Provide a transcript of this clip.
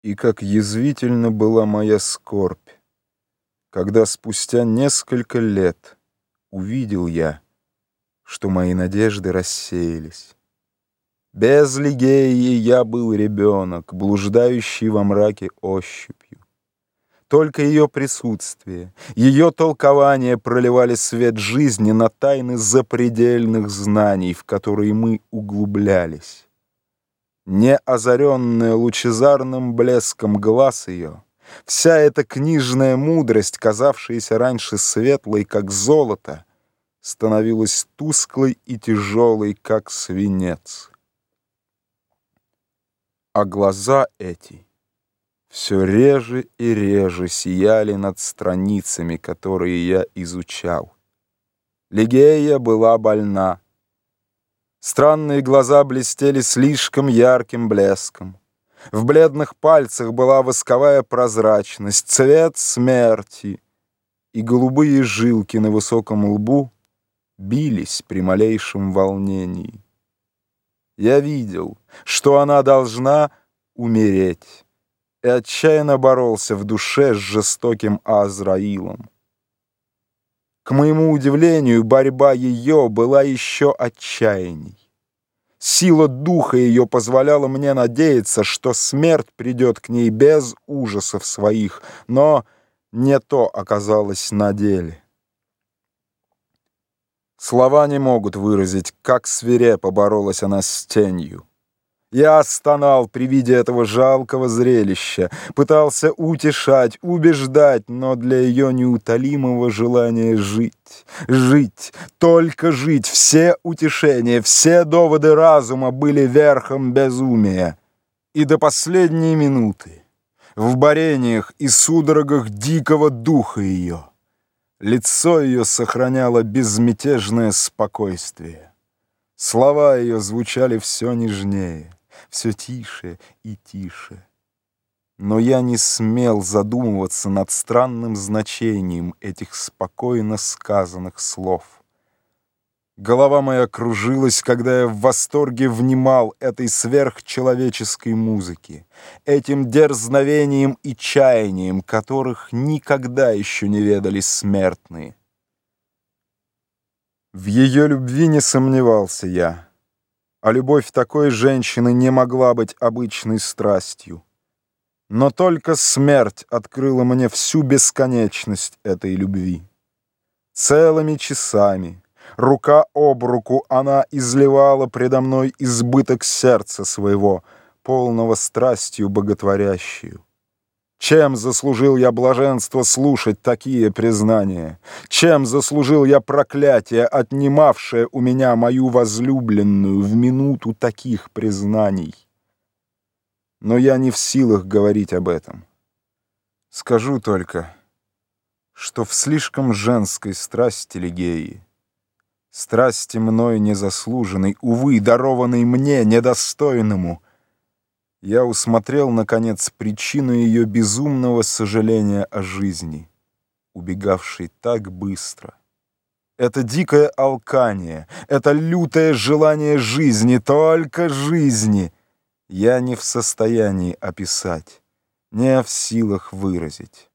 И как язвительна была моя скорбь, когда спустя несколько лет увидел я, что мои надежды рассеялись. Без Лигеи я был ребенок, блуждающий во мраке ощупью. Только ее присутствие, ее толкование проливали свет жизни на тайны запредельных знаний, в которые мы углублялись. Не озаренная лучезарным блеском глаз ее, вся эта книжная мудрость, казавшаяся раньше светлой, как золото, становилась тусклой и тяжелой, как свинец. А глаза эти все реже и реже сияли над страницами, которые я изучал. Лигея была больна. Странные глаза блестели слишком ярким блеском. В бледных пальцах была восковая прозрачность, цвет смерти, и голубые жилки на высоком лбу бились при малейшем волнении. Я видел, что она должна умереть, и отчаянно боролся в душе с жестоким Азраилом. К моему удивлению, борьба ее была еще отчаянней. Сила духа ее позволяла мне надеяться, что смерть придет к ней без ужасов своих, но не то оказалось на деле. Слова не могут выразить, как свирепо боролась она с тенью. Я стонал при виде этого жалкого зрелища, пытался утешать, убеждать, но для ее неутолимого желания жить, только жить, все утешения, все доводы разума были верхом безумия. И до последней минуты, в борениях и судорогах дикого духа ее, лицо ее сохраняло безмятежное спокойствие. Слова ее звучали все нежнее, все тише и тише. Но я не смел задумываться над странным значением этих спокойно сказанных слов. Голова моя кружилась, когда я в восторге внимал этой сверхчеловеческой музыке, этим дерзновением и чаянием, которых никогда еще не ведали смертные. В ее любви не сомневался я, а любовь такой женщины не могла быть обычной страстью. Но только смерть открыла мне всю бесконечность этой любви. Целыми часами, рука об руку, она изливала предо мной избыток сердца своего, полного страстью боготворящую. Чем заслужил я блаженство слушать такие признания? Чем заслужил я проклятие, отнимавшее у меня мою возлюбленную в минуту таких признаний? Но я не в силах говорить об этом. Скажу только, что в слишком женской страсти Лигеи, страсти мной незаслуженной, увы, дарованной мне, недостойному, я усмотрел, наконец, причину ее безумного сожаления о жизни, убегавшей так быстро. Это дикое алкание, это лютое желание жизни, только жизни, я не в состоянии описать, не в силах выразить.